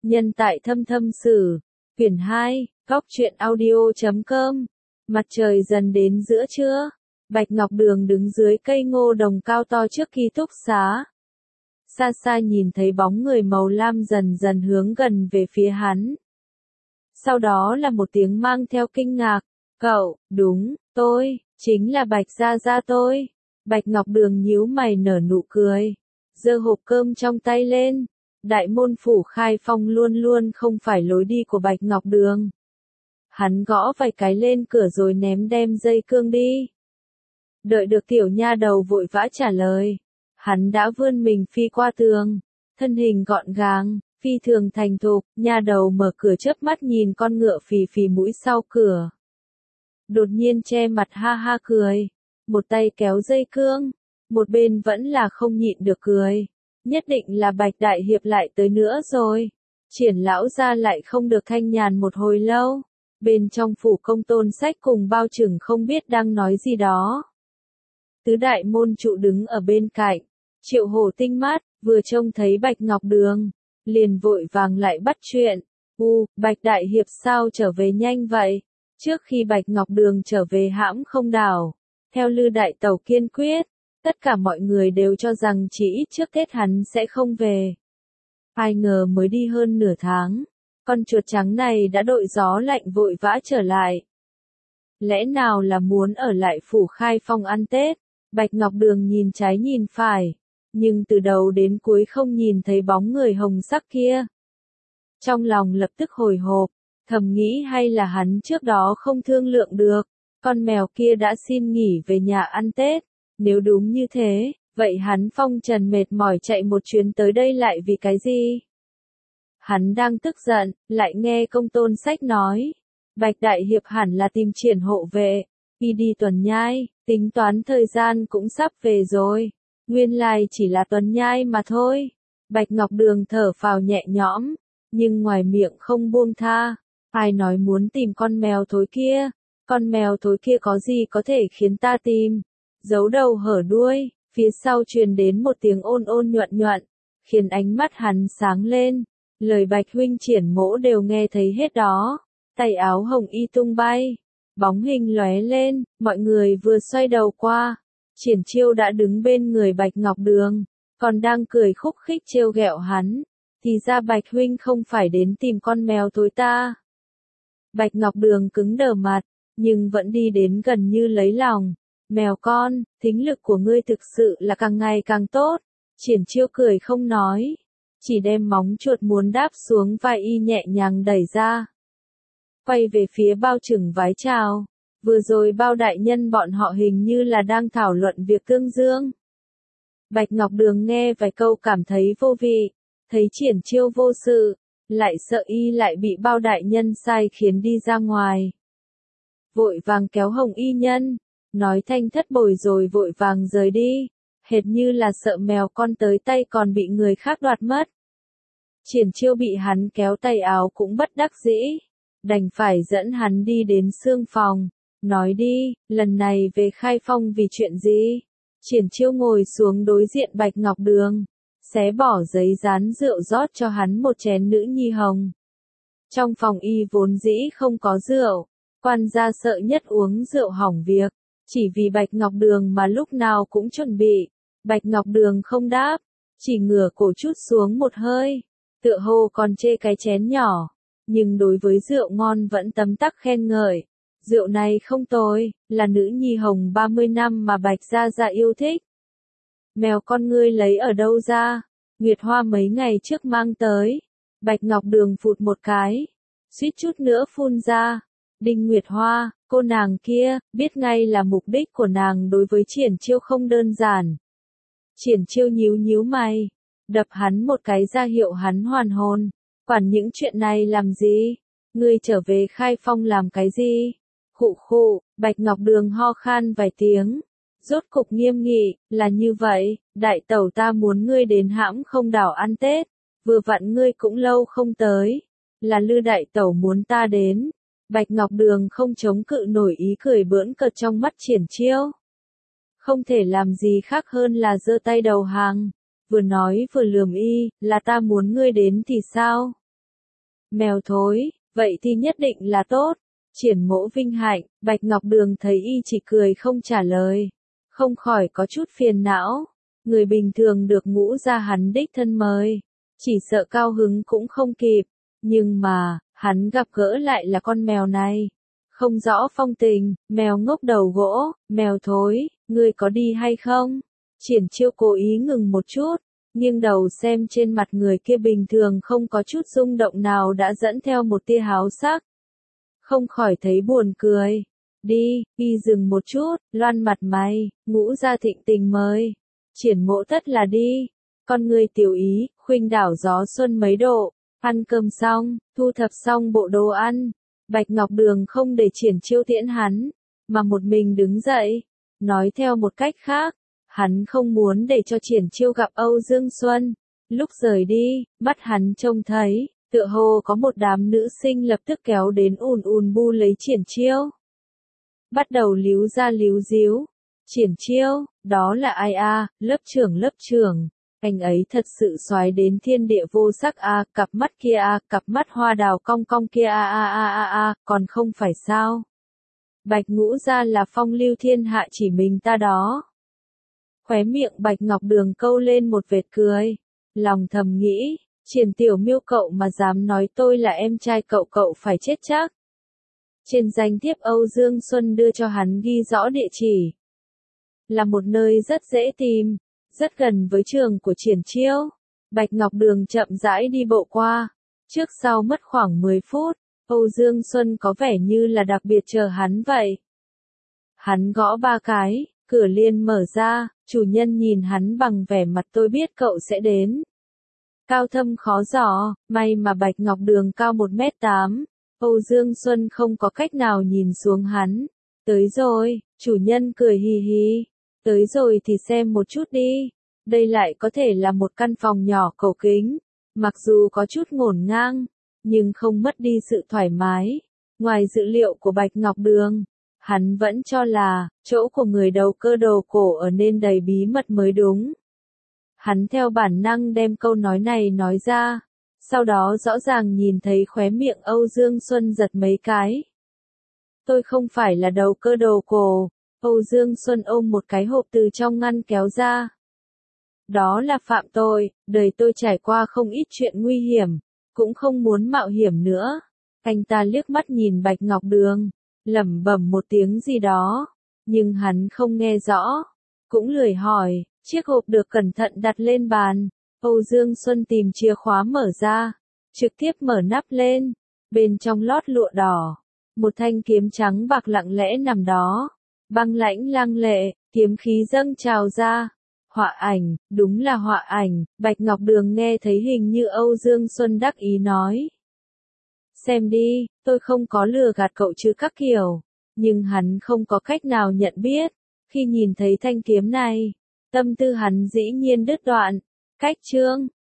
Nhân tại thâm thâm sử. Quyển 2, góc truyện audio.com. Mặt trời dần đến giữa trưa. Bạch Ngọc Đường đứng dưới cây ngô đồng cao to trước ký túc xá. Xa xa nhìn thấy bóng người màu lam dần dần hướng gần về phía hắn. Sau đó là một tiếng mang theo kinh ngạc. Cậu, đúng, tôi, chính là Bạch Gia Gia tôi. Bạch Ngọc Đường nhíu mày nở nụ cười. Giơ hộp cơm trong tay lên. Đại môn phủ Khai Phong luôn luôn không phải lối đi của Bạch Ngọc Đường. Hắn gõ vài cái lên cửa rồi ném đem dây cương đi. Đợi được tiểu nha đầu vội vã trả lời. Hắn đã vươn mình phi qua tường. Thân hình gọn gàng, phi thường thành thục, nha đầu mở cửa chớp mắt nhìn con ngựa phì phì mũi sau cửa. Đột nhiên che mặt ha ha cười. Một tay kéo dây cương. Một bên vẫn là không nhịn được cười. Nhất định là Bạch Đại Hiệp lại tới nữa rồi. Triển lão gia lại không được thanh nhàn một hồi lâu. Bên trong phủ Công Tôn Sách cùng Bao Trừng không biết đang nói gì đó. Tứ đại môn trụ đứng ở bên cạnh. Triệu Hổ tinh mắt, vừa trông thấy Bạch Ngọc Đường. Liền vội vàng lại bắt chuyện. Bạch Đại Hiệp sao trở về nhanh vậy? Trước khi Bạch Ngọc Đường trở về hãm không đảo. Theo Lư Đại Tẩu kiên quyết. Tất cả mọi người đều cho rằng chỉ ít trước Tết hắn sẽ không về. Ai ngờ mới đi hơn nửa tháng. Con chuột trắng này đã đội gió lạnh vội vã trở lại. Lẽ nào là muốn ở lại phủ Khai Phong ăn Tết? Bạch Ngọc Đường nhìn trái nhìn phải. Nhưng từ đầu đến cuối không nhìn thấy bóng người hồng sắc kia. Trong lòng lập tức hồi hộp. Thầm nghĩ hay là hắn trước đó không thương lượng được. Con mèo kia đã xin nghỉ về nhà ăn Tết. Nếu đúng như thế, vậy hắn phong trần mệt mỏi chạy một chuyến tới đây lại vì cái gì? Hắn đang tức giận, lại nghe Công Tôn Sách nói. Bạch Đại Hiệp hẳn là tìm Triển hộ vệ. Đi tuần nhai, tính toán thời gian cũng sắp về rồi. Nguyên lai chỉ là tuần nhai mà thôi. Bạch Ngọc Đường thở phào nhẹ nhõm, nhưng ngoài miệng không buông tha. Ai nói muốn tìm con mèo thối kia? Con mèo thối kia có gì có thể khiến ta tìm? Giấu đầu hở đuôi, phía sau truyền đến một tiếng ôn ôn nhuận nhuận, khiến ánh mắt hắn sáng lên. Lời Bạch huynh Triển mỗ đều nghe thấy hết đó. Tay áo hồng y tung bay, bóng hình lóe lên, mọi người vừa xoay đầu qua. Triển Chiêu đã đứng bên người Bạch Ngọc Đường, còn đang cười khúc khích trêu ghẹo hắn. Thì ra Bạch huynh không phải đến tìm con mèo thối ta. Bạch Ngọc Đường cứng đờ mặt, nhưng vẫn đi đến gần như lấy lòng. Mèo con, thính lực của ngươi thực sự là càng ngày càng tốt. Triển Chiêu cười không nói, chỉ đem móng chuột muốn đáp xuống vai y nhẹ nhàng đẩy ra. Quay về phía Bao Trừng vái chào. Vừa rồi Bao đại nhân bọn họ hình như là đang thảo luận việc tương dương. Bạch Ngọc Đường nghe vài câu cảm thấy vô vị, thấy Triển Chiêu vô sự, lại sợ y lại bị Bao đại nhân sai khiến đi ra ngoài. Vội vàng kéo Hồng y nhân, nói thanh thất bồi rồi vội vàng rời đi, hệt như là sợ mèo con tới tay còn bị người khác đoạt mất. Triển Chiêu bị hắn kéo tay áo cũng bất đắc dĩ, đành phải dẫn hắn đi đến xương phòng, nói đi, lần này về Khai Phong vì chuyện gì? Triển Chiêu ngồi xuống đối diện Bạch Ngọc Đường, xé bỏ giấy dán rượu rót cho hắn một chén nữ nhi hồng. Trong phòng y vốn dĩ không có rượu, quan gia sợ nhất uống rượu hỏng việc. Chỉ vì Bạch Ngọc Đường mà lúc nào cũng chuẩn bị. Bạch Ngọc Đường không đáp, chỉ ngửa cổ chút xuống một hơi, tựa hồ còn chê cái chén nhỏ, nhưng đối với rượu ngon vẫn tấm tắc khen ngợi. Rượu này không tồi, là nữ nhi hồng 30 năm mà Bạch Gia Gia yêu thích. Mèo con ngươi lấy ở đâu ra? Nguyệt Hoa mấy ngày trước mang tới. Bạch Ngọc Đường phụt một cái, suýt chút nữa phun ra. Đinh Nguyệt Hoa, cô nàng kia, biết ngay là mục đích của nàng đối với Triển Chiêu không đơn giản. Triển Chiêu nhíu nhíu mày, đập hắn một cái ra hiệu hắn hoàn hồn. Quản những chuyện này làm gì? Ngươi trở về Khai Phong làm cái gì? Khụ khụ, Bạch Ngọc Đường ho khan vài tiếng. Rốt cục nghiêm nghị, là như vậy, đại tẩu ta muốn ngươi đến hãm không đảo ăn Tết. Vừa vặn ngươi cũng lâu không tới. Là Lư đại tẩu muốn ta đến. Bạch Ngọc Đường không chống cự nổi ý cười bỡn cợt trong mắt Triển Chiêu. Không thể làm gì khác hơn là giơ tay đầu hàng. Vừa nói vừa lườm y, là ta muốn ngươi đến thì sao? Mèo thối, vậy thì nhất định là tốt. Triển Mỗ vinh hạnh, Bạch Ngọc Đường thấy y chỉ cười không trả lời. Không khỏi có chút phiền não. Người bình thường được Ngũ gia hắn đích thân mời. Chỉ sợ cao hứng cũng không kịp. Nhưng mà, hắn gặp gỡ lại là con mèo này. Không rõ phong tình, mèo ngốc đầu gỗ, mèo thối, ngươi có đi hay không? Triển Chiêu cố ý ngừng một chút, nghiêng đầu xem trên mặt người kia bình thường không có chút rung động nào đã dẫn theo một tia háo sắc. Không khỏi thấy buồn cười. Đi, y dừng một chút, loan mặt mày, Ngũ gia thịnh tình mời. Triển Mỗ tất là đi. Con người tiểu ý, khuynh đảo gió xuân mấy độ. Ăn cơm xong, thu thập xong bộ đồ ăn. Bạch Ngọc Đường không để Triển Chiêu tiễn hắn, mà một mình đứng dậy. Nói theo một cách khác, hắn không muốn để cho Triển Chiêu gặp Âu Dương Xuân. Lúc rời đi, mắt hắn trông thấy, tựa hồ có một đám nữ sinh lập tức kéo đến ùn ùn bu lấy Triển Chiêu. Bắt đầu líu ra líu díu. Triển Chiêu, đó là ai a? Lớp trưởng. Anh ấy thật sự soái đến thiên địa vô sắc a, cặp mắt kia a, cặp mắt hoa đào cong cong kia a, còn không phải sao? Bạch Ngũ gia là phong lưu thiên hạ chỉ mình ta đó. Khóe miệng Bạch Ngọc Đường câu lên một vệt cười, lòng thầm nghĩ, Triển Tiểu Miêu cậu mà dám nói tôi là em trai cậu, cậu phải chết chắc. Trên danh thiếp Âu Dương Xuân đưa cho hắn ghi rõ địa chỉ, là một nơi rất dễ tìm, rất gần với trường của Triển Chiêu. Bạch Ngọc Đường chậm rãi đi bộ qua, trước sau mất khoảng 10 phút, Âu Dương Xuân có vẻ như là đặc biệt chờ hắn vậy. Hắn gõ 3 cái, cửa liền mở ra, chủ nhân nhìn hắn bằng vẻ mặt tôi biết cậu sẽ đến. Cao thâm khó dò, may mà Bạch Ngọc Đường cao 1m8, Âu Dương Xuân không có cách nào nhìn xuống hắn. Tới rồi, chủ nhân cười hì hì. Tới rồi thì xem một chút đi. Đây lại có thể là một căn phòng nhỏ cổ kính. Mặc dù có chút ngổn ngang, nhưng không mất đi sự thoải mái. Ngoài dự liệu của Bạch Ngọc Đường, hắn vẫn cho là, chỗ của người đầu cơ đồ cổ ở nên đầy bí mật mới đúng. Hắn theo bản năng đem câu nói này nói ra. Sau đó rõ ràng nhìn thấy khóe miệng Âu Dương Xuân giật mấy cái. Tôi không phải là đầu cơ đồ cổ. Âu Dương Xuân ôm một cái hộp từ trong ngăn kéo ra. Đó là phạm tội, đời tôi trải qua không ít chuyện nguy hiểm, cũng không muốn mạo hiểm nữa. Anh ta liếc mắt nhìn Bạch Ngọc Đường, lẩm bẩm một tiếng gì đó, nhưng hắn không nghe rõ, cũng lười hỏi. Chiếc hộp được cẩn thận đặt lên bàn. Âu Dương Xuân tìm chìa khóa mở ra, trực tiếp mở nắp lên, bên trong lót lụa đỏ, một thanh kiếm trắng bạc lặng lẽ nằm đó, băng lãnh lăng lệ, kiếm khí dâng trào ra. Họa ảnh, đúng là họa ảnh. Bạch Ngọc Đường nghe thấy hình như Âu Dương Xuân đắc ý nói. Xem đi, tôi không có lừa gạt cậu chứ các kiểu. Nhưng hắn không có cách nào nhận biết. Khi nhìn thấy thanh kiếm này, tâm tư hắn dĩ nhiên đứt đoạn. Cách chương